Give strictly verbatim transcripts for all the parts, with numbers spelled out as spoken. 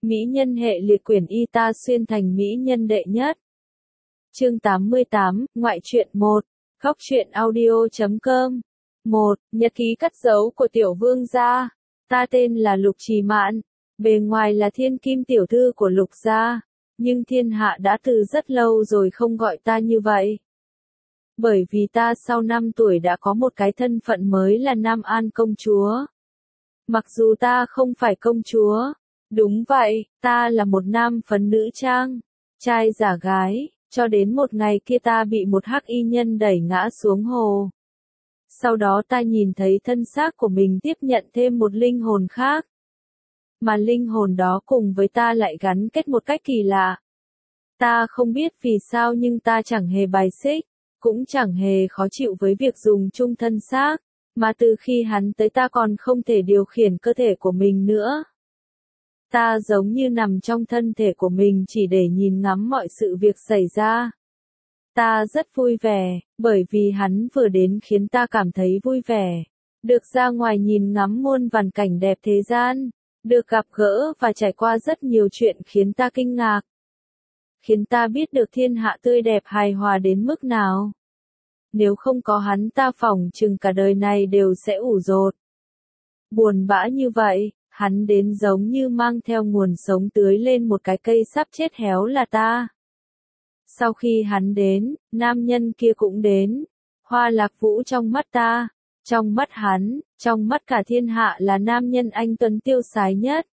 Mỹ nhân hệ liệt quyển y ta xuyên thành mỹ nhân đệ nhất. Chương tám mươi tám, Ngoại truyện một, Góc truyện audio chấm com. một. Nhật ký cất giấu của tiểu vương gia. Ta tên là Lục Trì Mạn, bề ngoài là thiên kim tiểu thư của Lục gia, nhưng thiên hạ đã từ rất lâu rồi không gọi ta như vậy. Bởi vì ta sau năm tuổi đã có một cái thân phận mới là Nam An công chúa. Mặc dù ta không phải công chúa, đúng vậy, ta là một nam phấn nữ trang, trai giả gái, cho đến một ngày kia ta bị một hắc y nhân đẩy ngã xuống hồ. Sau đó ta nhìn thấy thân xác của mình tiếp nhận thêm một linh hồn khác. Mà linh hồn đó cùng với ta lại gắn kết một cách kỳ lạ. Ta không biết vì sao nhưng ta chẳng hề bài xích, cũng chẳng hề khó chịu với việc dùng chung thân xác, mà từ khi hắn tới ta còn không thể điều khiển cơ thể của mình nữa. Ta giống như nằm trong thân thể của mình chỉ để nhìn ngắm mọi sự việc xảy ra. Ta rất vui vẻ, bởi vì hắn vừa đến khiến ta cảm thấy vui vẻ. Được ra ngoài nhìn ngắm muôn vàn cảnh đẹp thế gian, được gặp gỡ và trải qua rất nhiều chuyện khiến ta kinh ngạc. Khiến ta biết được thiên hạ tươi đẹp hài hòa đến mức nào. Nếu không có hắn ta phỏng chừng cả đời này đều sẽ ủ rột. Buồn bã như vậy, hắn đến giống như mang theo nguồn sống tưới lên một cái cây sắp chết héo là ta. Sau khi hắn đến, nam nhân kia cũng đến. Hoa Lạc Vũ trong mắt ta, trong mắt hắn, trong mắt cả thiên hạ là nam nhân anh tuấn tiêu sái nhất.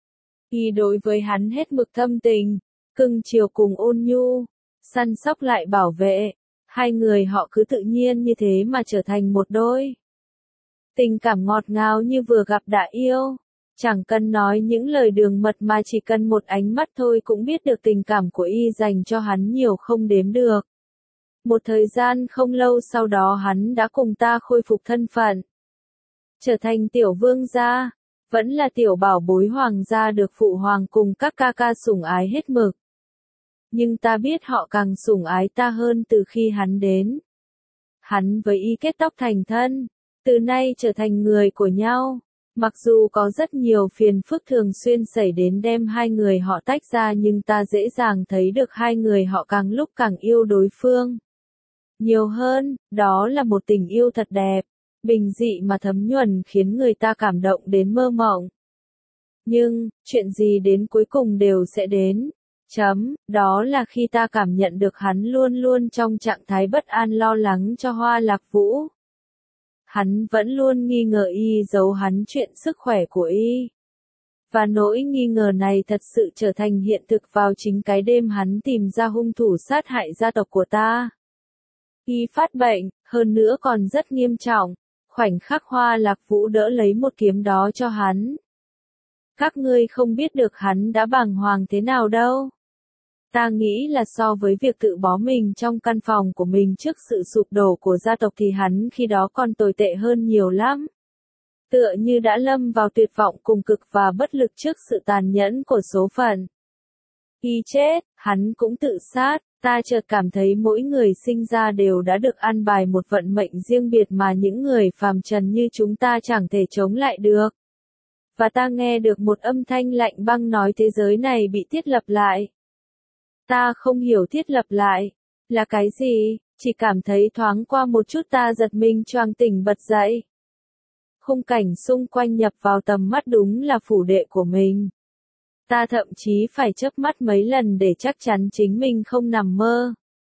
Y đối với hắn hết mực thâm tình, cưng chiều cùng ôn nhu, săn sóc lại bảo vệ. Hai người họ cứ tự nhiên như thế mà trở thành một đôi. Tình cảm ngọt ngào như vừa gặp đã yêu. Chẳng cần nói những lời đường mật mà chỉ cần một ánh mắt thôi cũng biết được tình cảm của y dành cho hắn nhiều không đếm được. Một thời gian không lâu sau đó hắn đã cùng ta khôi phục thân phận. Trở thành tiểu vương gia, vẫn là tiểu bảo bối hoàng gia được phụ hoàng cùng các ca ca sủng ái hết mực. Nhưng ta biết họ càng sủng ái ta hơn từ khi hắn đến. Hắn với y kết tóc thành thân, từ nay trở thành người của nhau. Mặc dù có rất nhiều phiền phức thường xuyên xảy đến đem hai người họ tách ra nhưng ta dễ dàng thấy được hai người họ càng lúc càng yêu đối phương. Nhiều hơn, đó là một tình yêu thật đẹp, bình dị mà thấm nhuần khiến người ta cảm động đến mơ mộng. Nhưng, chuyện gì đến cuối cùng đều sẽ đến. Chấm, đó là khi ta cảm nhận được hắn luôn luôn trong trạng thái bất an lo lắng cho Hoa Lạc Vũ. Hắn vẫn luôn nghi ngờ y giấu hắn chuyện sức khỏe của y. Và nỗi nghi ngờ này thật sự trở thành hiện thực vào chính cái đêm hắn tìm ra hung thủ sát hại gia tộc của ta. Y phát bệnh, hơn nữa còn rất nghiêm trọng, khoảnh khắc Hoa Lạc Vũ đỡ lấy một kiếm đó cho hắn. Các ngươi không biết được hắn đã bàng hoàng thế nào đâu. Ta nghĩ là so với việc tự bó mình trong căn phòng của mình trước sự sụp đổ của gia tộc thì hắn khi đó còn tồi tệ hơn nhiều lắm. Tựa như đã lâm vào tuyệt vọng cùng cực và bất lực trước sự tàn nhẫn của số phận. Y chết, hắn cũng tự sát, ta chợt cảm thấy mỗi người sinh ra đều đã được an bài một vận mệnh riêng biệt mà những người phàm trần như chúng ta chẳng thể chống lại được. Và ta nghe được một âm thanh lạnh băng nói thế giới này bị thiết lập lại. Ta không hiểu thiết lập lại là cái gì, chỉ cảm thấy thoáng qua một chút ta giật mình choàng tỉnh bật dậy. Khung cảnh xung quanh nhập vào tầm mắt đúng là phủ đệ của mình. Ta thậm chí phải chớp mắt mấy lần để chắc chắn chính mình không nằm mơ.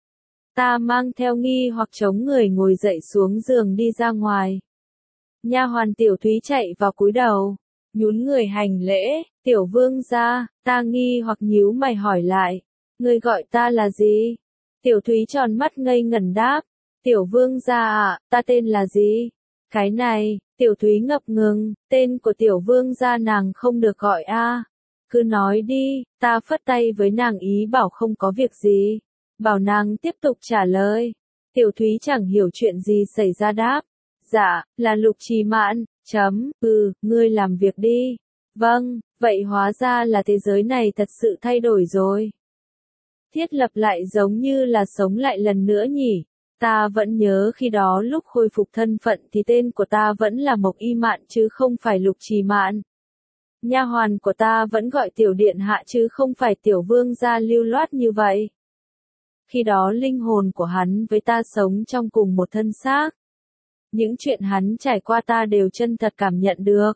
Ta mang theo nghi hoặc chống người ngồi dậy xuống giường đi ra ngoài. Nha hoàn Tiểu Thúy chạy vào cúi đầu, nhún người hành lễ, tiểu vương gia. Ta nghi hoặc nhíu mày hỏi lại. Ngươi gọi ta là gì? Tiểu Thúy tròn mắt ngây ngẩn đáp. Tiểu vương gia ạ, ta tên là gì? Cái này, Tiểu Thúy ngập ngừng, tên của tiểu vương gia nàng không được gọi a. Cứ nói đi, ta phất tay với nàng ý bảo không có việc gì. Bảo nàng tiếp tục trả lời. Tiểu Thúy chẳng hiểu chuyện gì xảy ra đáp. Dạ, là Lục Trì Mạn, chấm, ừ, ngươi làm việc đi. Vâng, vậy hóa ra là thế giới này thật sự thay đổi rồi. Thiết lập lại giống như là sống lại lần nữa nhỉ. Ta vẫn nhớ khi đó lúc khôi phục thân phận thì tên của ta vẫn là Mộc Y Mạn chứ không phải Lục Trì Mạn. Nha hoàn của ta vẫn gọi tiểu điện hạ chứ không phải tiểu vương gia lưu loát như vậy. Khi đó linh hồn của hắn với ta sống trong cùng một thân xác. Những chuyện hắn trải qua ta đều chân thật cảm nhận được.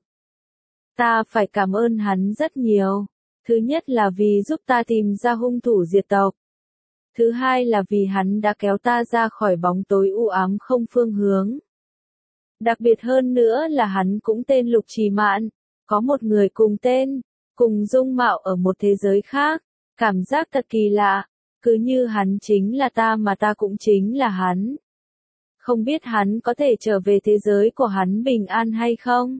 Ta phải cảm ơn hắn rất nhiều. Thứ nhất là vì giúp ta tìm ra hung thủ diệt tộc. Thứ hai là vì hắn đã kéo ta ra khỏi bóng tối u ám không phương hướng. Đặc biệt hơn nữa là hắn cũng tên Lục Trì Mạn, có một người cùng tên, cùng dung mạo ở một thế giới khác, cảm giác thật kỳ lạ, cứ như hắn chính là ta mà ta cũng chính là hắn. Không biết hắn có thể trở về thế giới của hắn bình an hay không?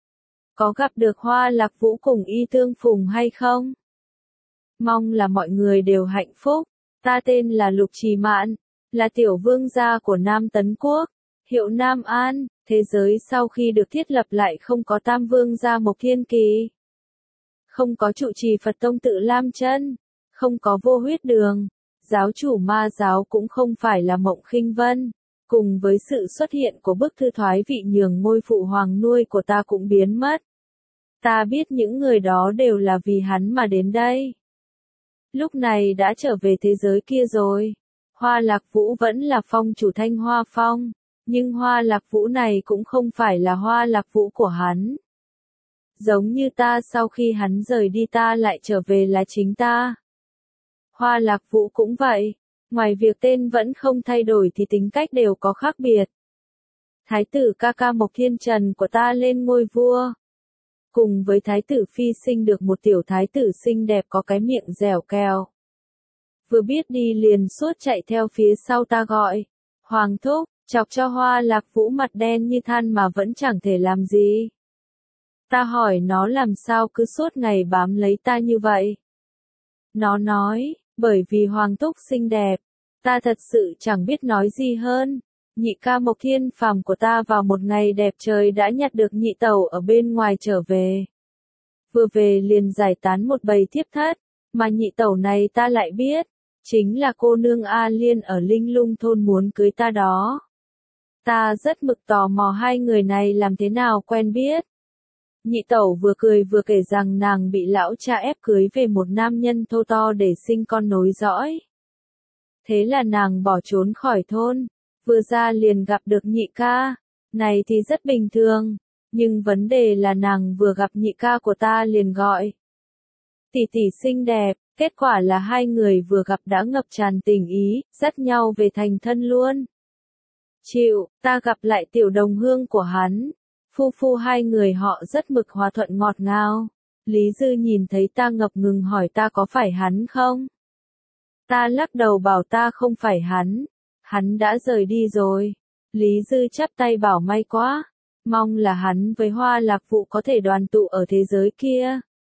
Có gặp được Hoa Lạc Vũ cùng Y Tương Phùng hay không? Mong là mọi người đều hạnh phúc. Ta tên là Lục Trì Mạn, là tiểu vương gia của Nam Tấn Quốc, hiệu Nam An. Thế giới sau khi được thiết lập lại không có Tam Vương gia Mộc Thiên Kỳ, không có trụ trì Phật Tông Tự Lam Chân, không có Vô Huyết Đường, giáo chủ ma giáo cũng không phải là Mộng Khinh Vân. Cùng với sự xuất hiện của bức thư thoái vị nhường ngôi phụ hoàng nuôi của ta cũng biến mất. Ta biết những người đó đều là vì hắn mà đến đây. Lúc này đã trở về thế giới kia rồi. Hoa Lạc Vũ vẫn là phong chủ Thanh Hoa Phong, nhưng Hoa Lạc Vũ này cũng không phải là Hoa Lạc Vũ của hắn. Giống như ta sau khi hắn rời đi ta lại trở về là chính ta. Hoa Lạc Vũ cũng vậy. Ngoài việc tên vẫn không thay đổi thì tính cách đều có khác biệt. Thái tử ca ca Mộc Thiên Trần của ta lên ngôi vua. Cùng với thái tử phi sinh được một tiểu thái tử xinh đẹp có cái miệng dẻo keo. Vừa biết đi liền suốt chạy theo phía sau ta gọi. Hoàng thúc, chọc cho Hoa Lạc Vũ mặt đen như than mà vẫn chẳng thể làm gì. Ta hỏi nó làm sao cứ suốt ngày bám lấy ta như vậy. Nó nói, bởi vì Hoàng thúc xinh đẹp. Ta thật sự chẳng biết nói gì hơn. Nhị ca Mộc Thiên Phàm của ta vào một ngày đẹp trời đã nhặt được nhị tẩu ở bên ngoài trở về. Vừa về liền giải tán một bầy thiếp thất, mà nhị tẩu này ta lại biết, chính là cô nương A Liên ở Linh Lung thôn muốn cưới ta đó. Ta rất mực tò mò hai người này làm thế nào quen biết. Nhị tẩu vừa cười vừa kể rằng nàng bị lão cha ép cưới về một nam nhân thô to để sinh con nối dõi. Thế là nàng bỏ trốn khỏi thôn, vừa ra liền gặp được nhị ca, này thì rất bình thường, nhưng vấn đề là nàng vừa gặp nhị ca của ta liền gọi. Tỷ tỷ xinh đẹp, kết quả là hai người vừa gặp đã ngập tràn tình ý, dắt nhau về thành thân luôn. Chịu, ta gặp lại tiểu đồng hương của hắn, phu phu hai người họ rất mực hòa thuận ngọt ngào. Lý Dư nhìn thấy ta ngập ngừng hỏi ta có phải hắn không? Ta lắc đầu bảo ta không phải hắn, hắn đã rời đi rồi. Lý Dư chắp tay bảo may quá, mong là hắn với Hoa Lạc Vũ có thể đoàn tụ ở thế giới kia.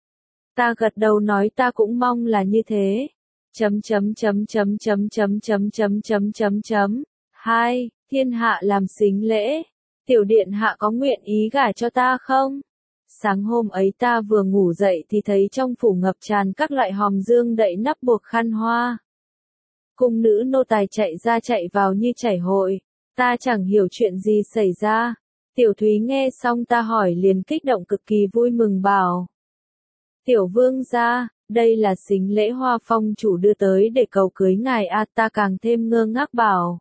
Ta gật đầu nói ta cũng mong là như thế. Chấm chấm chấm chấm chấm chấm chấm chấm chấm chấm chấm. Hai, thiên hạ làm sính lễ. Tiểu điện hạ có nguyện ý gả cho ta không? Sáng hôm ấy ta vừa ngủ dậy thì thấy trong phủ ngập tràn các loại hòm dương đậy nắp buộc khăn hoa. Cung nữ nô tài chạy ra chạy vào như chảy hội. Ta chẳng hiểu chuyện gì xảy ra. Tiểu Thúy nghe xong ta hỏi liền kích động cực kỳ vui mừng bảo. Tiểu vương gia, đây là sính lễ Hoa Phong chủ đưa tới để cầu cưới ngài à, ta càng thêm ngơ ngác bảo.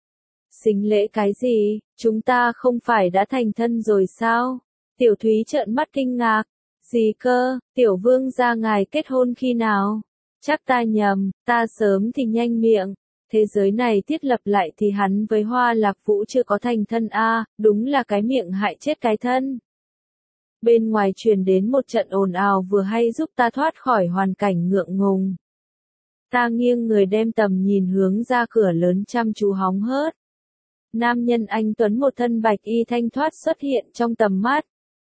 Sính lễ cái gì, chúng ta không phải đã thành thân rồi sao? Tiểu Thúy trợn mắt kinh ngạc. Gì cơ, tiểu vương gia ngài kết hôn khi nào? Chắc ta nhầm, ta sớm thì nhanh miệng. Thế giới này thiết lập lại thì hắn với Hoa Lạc Vũ chưa có thành thân a, à, đúng là cái miệng hại chết cái thân. Bên ngoài truyền đến một trận ồn ào vừa hay giúp ta thoát khỏi hoàn cảnh ngượng ngùng. Ta nghiêng người đem tầm nhìn hướng ra cửa lớn chăm chú hóng hớt. Nam nhân anh tuấn một thân bạch y thanh thoát xuất hiện trong tầm mắt.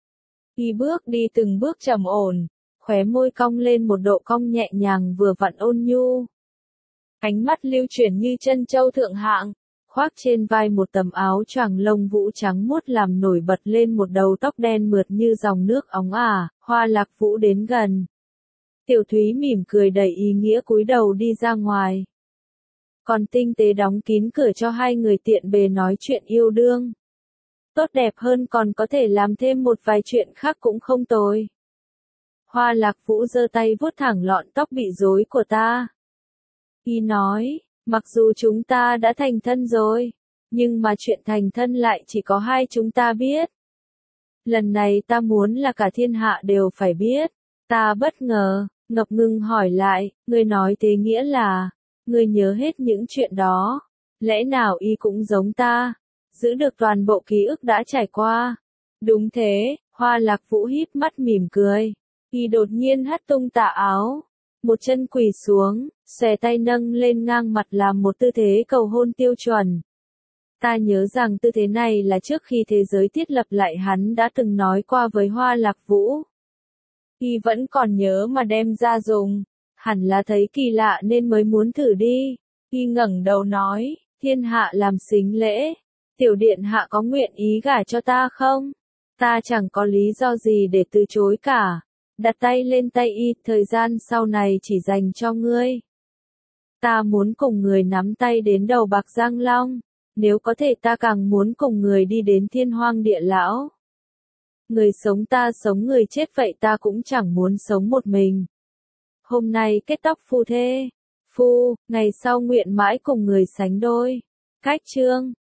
Y bước đi từng bước trầm ổn, khóe môi cong lên một độ cong nhẹ nhàng vừa vặn ôn nhu. Ánh mắt lưu chuyển như chân châu thượng hạng, khoác trên vai một tấm áo choàng lông vũ trắng muốt làm nổi bật lên một đầu tóc đen mượt như dòng nước óng ả. Hoa Lạc Vũ đến gần. Tiểu Thúy mỉm cười đầy ý nghĩa cúi đầu đi ra ngoài. Còn tinh tế đóng kín cửa cho hai người tiện bề nói chuyện yêu đương. Tốt đẹp hơn còn có thể làm thêm một vài chuyện khác cũng không tồi. Hoa Lạc Vũ giơ tay vuốt thẳng lọn tóc bị rối của ta. Y nói, mặc dù chúng ta đã thành thân rồi, nhưng mà chuyện thành thân lại chỉ có hai chúng ta biết. Lần này ta muốn là cả thiên hạ đều phải biết. Ta bất ngờ, ngập ngừng hỏi lại, ngươi nói thế nghĩa là, ngươi nhớ hết những chuyện đó, lẽ nào y cũng giống ta, giữ được toàn bộ ký ức đã trải qua. Đúng thế, Hoa Lạc Vũ híp mắt mỉm cười, y đột nhiên hất tung tà áo, một chân quỳ xuống, xòe tay nâng lên ngang mặt làm một tư thế cầu hôn tiêu chuẩn. Ta nhớ rằng tư thế này là trước khi thế giới thiết lập lại hắn đã từng nói qua với Hoa Lạc Vũ. Y vẫn còn nhớ mà đem ra dùng, hẳn là thấy kỳ lạ nên mới muốn thử đi. Y ngẩng đầu nói, thiên hạ làm sính lễ, tiểu điện hạ có nguyện ý gả cho ta không? Ta chẳng có lý do gì để từ chối cả. Đặt tay lên tay y, thời gian sau này chỉ dành cho ngươi. Ta muốn cùng người nắm tay đến đầu bạc Giang Long, nếu có thể ta càng muốn cùng người đi đến thiên hoang địa lão. Người sống ta sống người chết vậy ta cũng chẳng muốn sống một mình. Hôm nay kết tóc phu thê, phu, ngày sau nguyện mãi cùng người sánh đôi. Cách chương